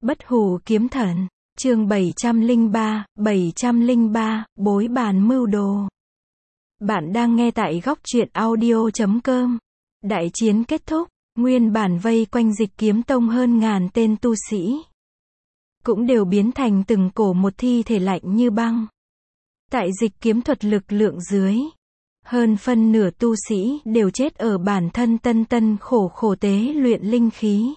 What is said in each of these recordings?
Bất hủ kiếm thần, chương 703, bối bàn mưu đồ. Bạn đang nghe tại góc truyện audio.com. Đại chiến kết thúc, nguyên bản vây quanh Dịch Kiếm Tông hơn ngàn tên tu sĩ cũng đều biến thành từng cổ một thi thể lạnh như băng. Tại Dịch kiếm thuật lực lượng dưới, hơn phân nửa tu sĩ đều chết ở bản thân tân khổ tế luyện linh khí,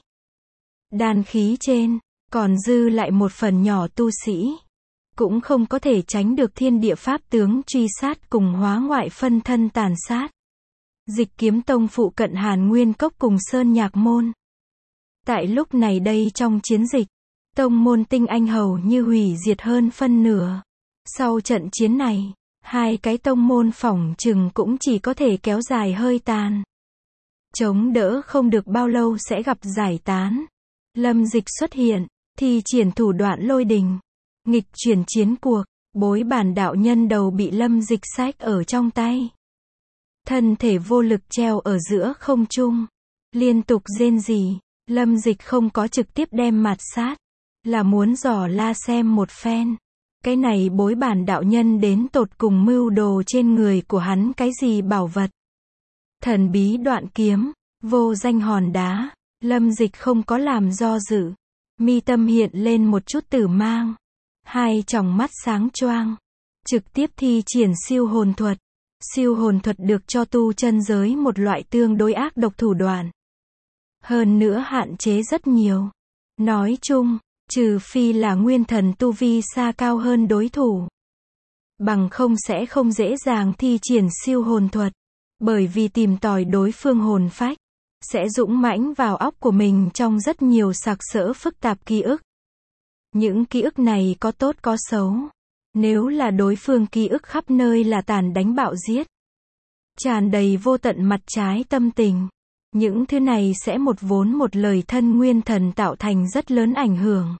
đan khí trên, còn dư lại một phần nhỏ tu sĩ cũng không có thể tránh được thiên địa pháp tướng truy sát cùng hóa ngoại phân thân tàn sát. Dịch Kiếm Tông phụ cận Hàn Nguyên Cốc cùng Sơn Nhạc Môn. Tại lúc này đây trong chiến dịch, tông môn tinh anh hầu như hủy diệt hơn phân nửa. Sau trận chiến này, hai cái tông môn phỏng chừng cũng chỉ có thể kéo dài hơi tàn. Chống đỡ không được bao lâu sẽ gặp giải tán. Lâm Dịch xuất hiện, thi triển thủ đoạn lôi đình, nghịch chuyển chiến cuộc, bối bản đạo nhân đầu bị Lâm Dịch xách ở trong tay. Thân thể vô lực treo ở giữa không trung, liên tục rên rỉ. Lâm Dịch không có trực tiếp đem mạt sát, là muốn dò la xem một phen. Cái này bối bản đạo nhân đến tột cùng mưu đồ trên người của hắn cái gì bảo vật. Thần bí đoạn kiếm, vô danh hòn đá. Lâm Dịch không có làm do dự, mi tâm hiện lên một chút tử mang, hai tròng mắt sáng choang, trực tiếp thi triển siêu hồn thuật. Siêu hồn thuật được cho tu chân giới một loại tương đối ác độc thủ đoạn, hơn nữa hạn chế rất nhiều. Nói chung, trừ phi là nguyên thần tu vi xa cao hơn đối thủ, bằng không sẽ không dễ dàng thi triển siêu hồn thuật, bởi vì tìm tòi đối phương hồn phách sẽ dũng mãnh vào óc của mình trong rất nhiều sặc sỡ phức tạp ký ức. Những ký ức này có tốt có xấu. Nếu là đối phương ký ức khắp nơi là tàn đánh bạo giết, tràn đầy vô tận mặt trái tâm tình, những thứ này sẽ một vốn một lời thân nguyên thần tạo thành rất lớn ảnh hưởng,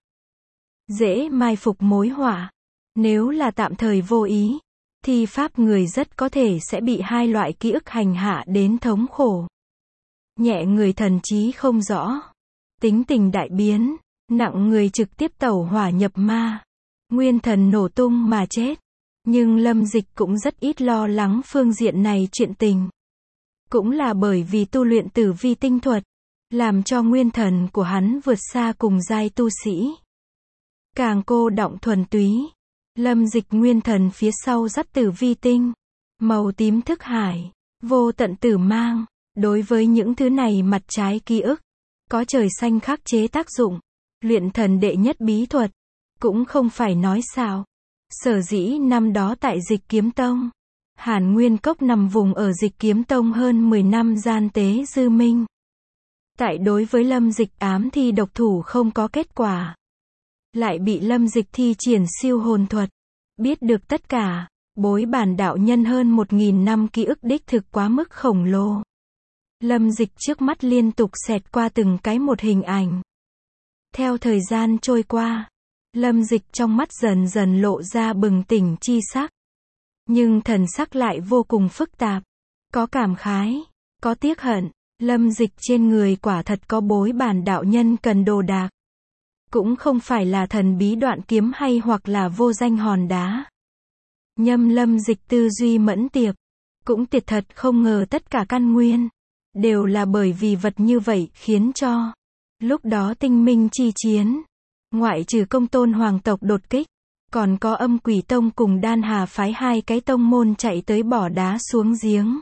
dễ mai phục mối họa. Nếu là tạm thời vô ý, thì pháp người rất có thể sẽ bị hai loại ký ức hành hạ đến thống khổ. Nhẹ người thần trí không rõ, tính tình đại biến, nặng người trực tiếp tẩu hỏa nhập ma, nguyên thần nổ tung mà chết. Nhưng Lâm Dịch cũng rất ít lo lắng phương diện này chuyện tình. Cũng là bởi vì tu luyện tử vi tinh thuật, làm cho nguyên thần của hắn vượt xa cùng giai tu sĩ. Càng cô đọng thuần túy, Lâm Dịch nguyên thần phía sau dắt tử vi tinh, màu tím thức hải, vô tận tử mang. Đối với những thứ này mặt trái ký ức, có trời xanh khắc chế tác dụng. Luyện thần đệ nhất bí thuật, cũng không phải nói xạo. Sở dĩ năm đó tại Dịch Kiếm Tông, Hàn Nguyên Cốc nằm vùng ở Dịch Kiếm Tông hơn 10 năm gian tế dư minh. Tại đối với Lâm Dịch ám thi độc thủ không có kết quả, lại bị Lâm Dịch thi triển siêu hồn thuật, biết được tất cả. Bối bản đạo nhân hơn 1000 năm ký ức đích thực quá mức khổng lồ. Lâm Dịch trước mắt liên tục xẹt qua từng cái một hình ảnh. Theo thời gian trôi qua, Lâm Dịch trong mắt dần dần lộ ra bừng tỉnh chi sắc. Nhưng thần sắc lại vô cùng phức tạp. Có cảm khái, có tiếc hận. Lâm Dịch trên người quả thật có bối bản đạo nhân cần đồ đạc. Cũng không phải là thần bí đoạn kiếm hay hoặc là vô danh hòn đá. Nhâm Lâm Dịch tư duy mẫn tiệp, cũng tuyệt thật không ngờ tất cả căn nguyên đều là bởi vì vật như vậy khiến cho lúc đó tinh minh chi chiến, ngoại trừ Công Tôn hoàng tộc đột kích, còn có Âm Quỷ Tông cùng Đan Hà phái hai cái tông môn chạy tới bỏ đá xuống giếng.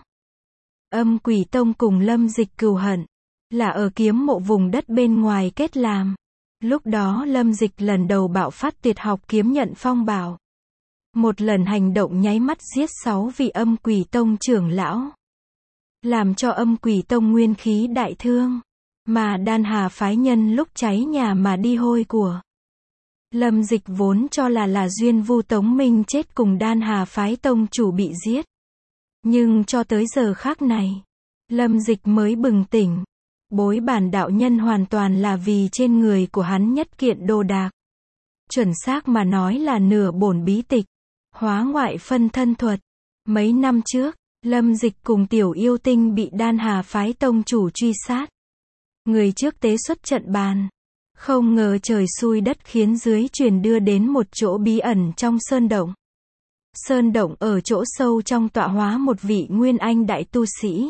Âm Quỷ Tông cùng Lâm Dịch cừu hận là ở kiếm mộ vùng đất bên ngoài kết làm. Lúc đó Lâm Dịch lần đầu bạo phát tuyệt học kiếm nhận phong bảo, một lần hành động nháy mắt giết 6 vị Âm Quỷ Tông trưởng lão, làm cho Âm Quỷ Tông nguyên khí đại thương, mà Đan Hà phái nhân lúc cháy nhà mà đi hôi của. Lâm Dịch vốn cho là Duyên Vu Tống Minh chết cùng Đan Hà phái tông chủ bị giết. Nhưng cho tới giờ khác này, Lâm Dịch mới bừng tỉnh. Bối bản đạo nhân hoàn toàn là vì trên người của hắn nhất kiện đồ đạc. Chuẩn xác mà nói là nửa bổn bí tịch, hóa ngoại phân thân thuật. Mấy năm trước, Lâm Dịch cùng Tiểu Yêu Tinh bị Đan Hà phái tông chủ truy sát. Người trước tế xuất trận bàn, Không ngờ trời xui đất khiến dưới truyền đưa đến một chỗ bí ẩn trong sơn động. Sơn động ở chỗ sâu trong tọa hóa một vị Nguyên Anh đại tu sĩ.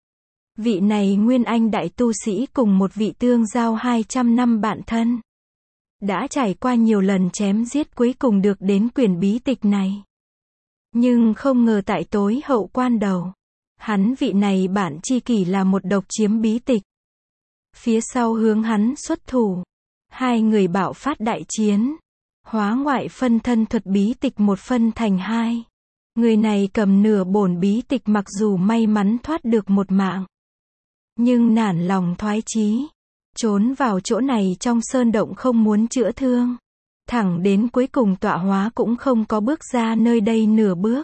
Vị này Nguyên Anh đại tu sĩ cùng một vị tương giao 200 năm bạn thân. Đã trải qua nhiều lần chém giết cuối cùng được đến quyển bí tịch này. Nhưng không ngờ tại tối hậu quan đầu, hắn vị này bạn tri kỷ là một độc chiếm bí tịch. Phía sau hướng hắn xuất thủ. Hai người bạo phát đại chiến. Hóa ngoại phân thân thuật bí tịch một phân thành hai. Người này cầm nửa bổn bí tịch mặc dù may mắn thoát được một mạng. Nhưng nản lòng thoái chí. Trốn vào chỗ này trong sơn động không muốn chữa thương. Thẳng đến cuối cùng tọa hóa cũng không có bước ra nơi đây nửa bước.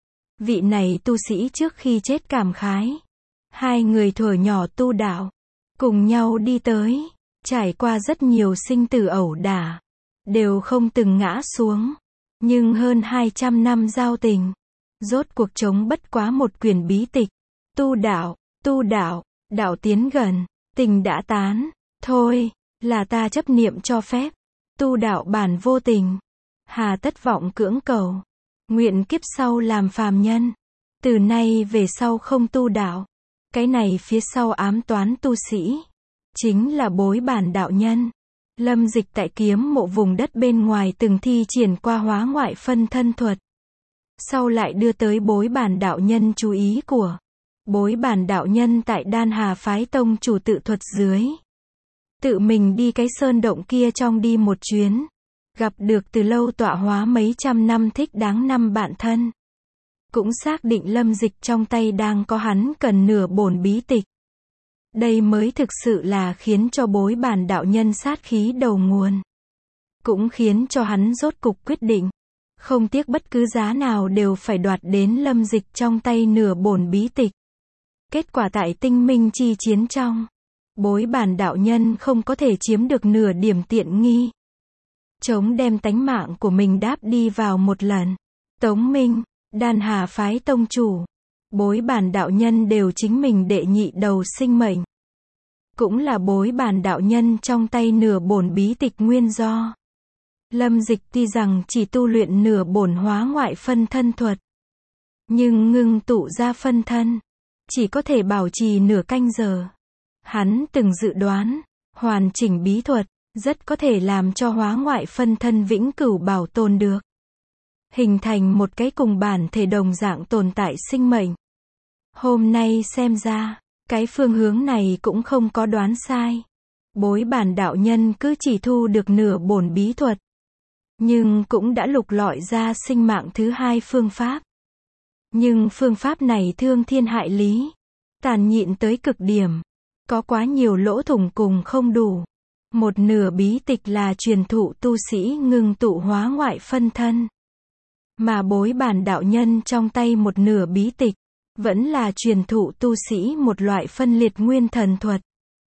Vị này tu sĩ trước khi chết cảm khái. Hai người thuở nhỏ tu đạo. Cùng nhau đi tới. Trải qua rất nhiều sinh tử ẩu đả. Đều không từng ngã xuống. Nhưng hơn 200 năm giao tình. Rốt cuộc chống bất quá một quyển bí tịch. Tu đạo, đạo tiến gần. Tình đã tán. Thôi, là ta chấp niệm cho phép. Tu đạo bản vô tình. Hà tất vọng cưỡng cầu. Nguyện kiếp sau làm phàm nhân. Từ nay về sau không tu đạo. Cái này phía sau ám toán tu sĩ. Chính là bối bản đạo nhân. Lâm Dịch tại kiếm mộ vùng đất bên ngoài từng thi triển qua hóa ngoại phân thân thuật. Sau lại đưa tới bối bản đạo nhân chú ý của. Bối bản đạo nhân tại Đan Hà phái tông chủ tự thuật dưới. Tự mình đi cái sơn động kia trong đi một chuyến. Gặp được từ lâu tọa hóa mấy trăm năm thích đáng năm bạn thân. Cũng xác định Lâm Dịch trong tay đang có hắn cần nửa bổn bí tịch. Đây mới thực sự là khiến cho bối bản đạo nhân sát khí đầu nguồn. Cũng khiến cho hắn rốt cục quyết định. Không tiếc bất cứ giá nào đều phải đoạt đến Lâm Dịch trong tay nửa bổn bí tịch. Kết quả tại tinh minh chi chiến trong. Bối bản đạo nhân không có thể chiếm được nửa điểm tiện nghi. Chống đem tánh mạng của mình đáp đi vào một lần. Tống Minh, Đan Hà phái tông chủ. Bối bản đạo nhân đều chính mình đệ nhị đầu sinh mệnh. Cũng là bối bản đạo nhân trong tay nửa bổn bí tịch nguyên do. Lâm Dịch tuy rằng chỉ tu luyện nửa bổn hóa ngoại phân thân thuật. Nhưng ngưng tụ ra phân thân. Chỉ có thể bảo trì nửa canh giờ. Hắn từng dự đoán, hoàn chỉnh bí thuật, rất có thể làm cho hóa ngoại phân thân vĩnh cửu bảo tồn được. Hình thành một cái cùng bản thể đồng dạng tồn tại sinh mệnh. Hôm nay xem ra, cái phương hướng này cũng không có đoán sai. Bối bản đạo nhân cứ chỉ thu được nửa bổn bí thuật. Nhưng cũng đã lục lọi ra sinh mạng thứ hai phương pháp. Nhưng phương pháp này thương thiên hại lý. Tàn nhịn tới cực điểm. Có quá nhiều lỗ thủng cùng không đủ. Một nửa bí tịch là truyền thụ tu sĩ ngưng tụ hóa ngoại phân thân. Mà bối bản đạo nhân trong tay một nửa bí tịch. Vẫn là truyền thụ tu sĩ một loại phân liệt nguyên thần thuật.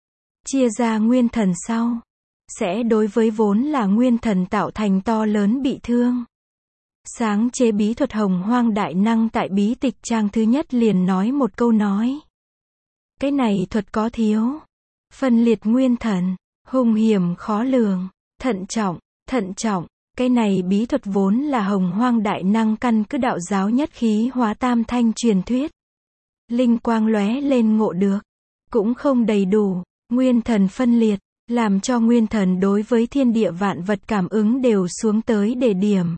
Chia ra nguyên thần sau. Sẽ đối với vốn là nguyên thần tạo thành to lớn bị thương. Sáng chế bí thuật Hồng Hoang Đại Năng tại bí tịch trang thứ nhất liền nói một câu nói. Cái này thuật có thiếu. Phân liệt nguyên thần. Hung hiểm khó lường. Thận trọng. Cái này bí thuật vốn là Hồng Hoang Đại Năng căn cứ đạo giáo nhất khí hóa tam thanh truyền thuyết. Linh quang lóe lên ngộ được. Cũng không đầy đủ. Nguyên thần phân liệt. Làm cho nguyên thần đối với thiên địa vạn vật cảm ứng đều xuống tới để điểm.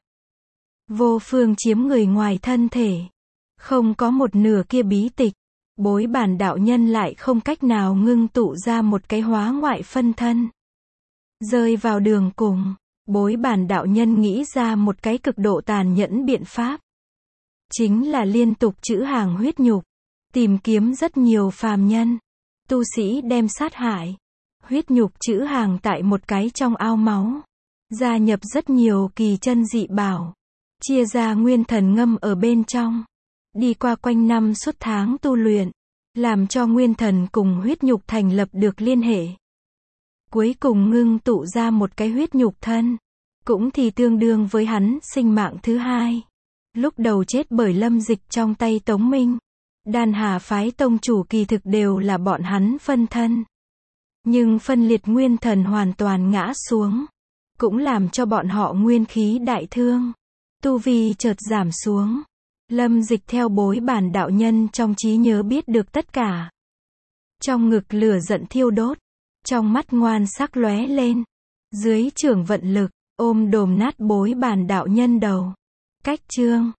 Vô phương chiếm người ngoài thân thể. Không có một nửa kia bí tịch. Bối bản đạo nhân lại không cách nào ngưng tụ ra một cái hóa ngoại phân thân. Rơi vào đường cùng. Bối bản đạo nhân nghĩ ra một cái cực độ tàn nhẫn biện pháp. Chính là liên tục trữ hàng huyết nhục. Tìm kiếm rất nhiều phàm nhân. Tu sĩ đem sát hại. Huyết nhục trữ hàng tại một cái trong ao máu. Gia nhập rất nhiều kỳ chân dị bảo. Chia ra nguyên thần ngâm ở bên trong. Đi qua quanh năm suốt tháng tu luyện. Làm cho nguyên thần cùng huyết nhục thành lập được liên hệ. Cuối cùng ngưng tụ ra một cái huyết nhục thân. Cũng thì tương đương với hắn sinh mạng thứ hai. Lúc đầu chết bởi Lâm Dịch trong tay Tống Minh. Đan Hà phái tông chủ kỳ thực đều là bọn hắn phân thân. Nhưng phân liệt nguyên thần hoàn toàn ngã xuống, cũng làm cho bọn họ nguyên khí đại thương, tu vi chợt giảm xuống. Lâm Dịch theo bối bản đạo nhân trong trí nhớ biết được tất cả. Trong ngực lửa giận thiêu đốt, trong mắt ngoan sắc lóe lên. Dưới trưởng vận lực, ôm đồm nát bối bản đạo nhân đầu. Cách chương